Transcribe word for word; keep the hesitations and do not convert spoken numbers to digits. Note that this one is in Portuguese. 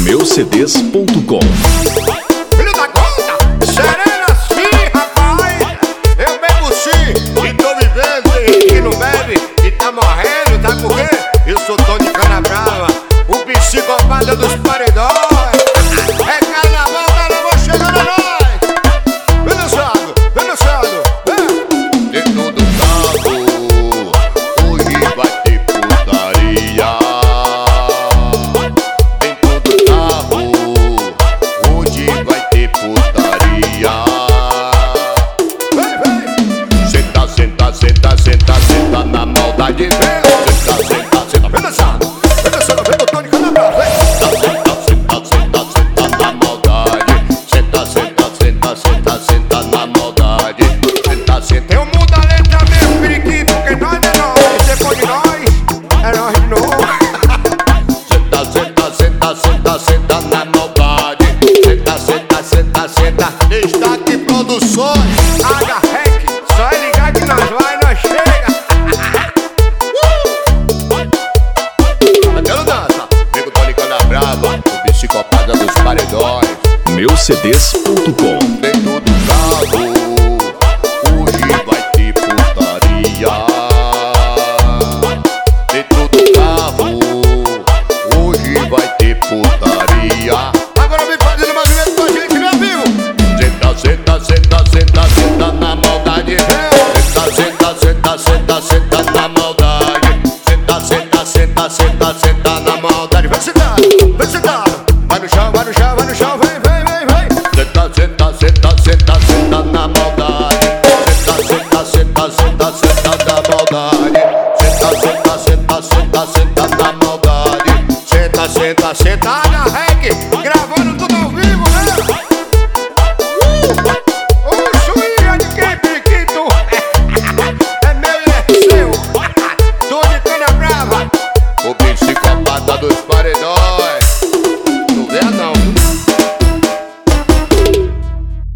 meu c d s ponto com. Filho da conta, serena sim, rapaz. Eu bebo sim, e tô vivendo. Tem gente que não bebe e tá morrendo, tá por quê? Eu sou Tony Canabrava, o psicopata dos paredões. É carnaval, carnaval chegando a nós. Vem dançado, vem dançado, vem. Dentro do carro, hoje vai ter putaria. Dentro do carro, hoje vai ter putaria. Vem, vem. Senta, senta, senta, senta, senta na maldade. Senta, senta, senta, Vem dançado, vem dançado, vem do Tony Canabrava, vem. senta, senta, senta, senta na maldade. Senta, senta, senta, senta, senta na maldade. Senta, senta. Eu mudo a letra mesmo, periquito, porque nós é nós. Depois de nós, é nós de novo. Senta, senta, senta, senta, senta na maldade. Senta, senta, senta, senta. Destaque Produções. H-Rec, só é ligar que nós vai, nós chega. Aquela dança. Nego Tony Canabrava, o psicopata dos paredões. meu c d s ponto com. Dentro do carro, hoje vai ter putaria. Dentro do carro, hoje vai ter putaria. Agora vem fazendo movimento com a gente, meu amigo. Senta, senta, senta, senta, senta na maldade. Senta, senta, senta, senta, senta na maldade. Senta, senta, senta, senta, senta na maldade. Vem sentado, vem sentado. Vai no chão, vai no chão, vai no chão, vem, vem, vem, vem. Senta, senta, senta, senta, senta na maldade. Senta, senta, senta, senta, senta na maldade. Senta, senta, senta, senta, senta na maldade. Senta, senta, senta, H-Rec, gravou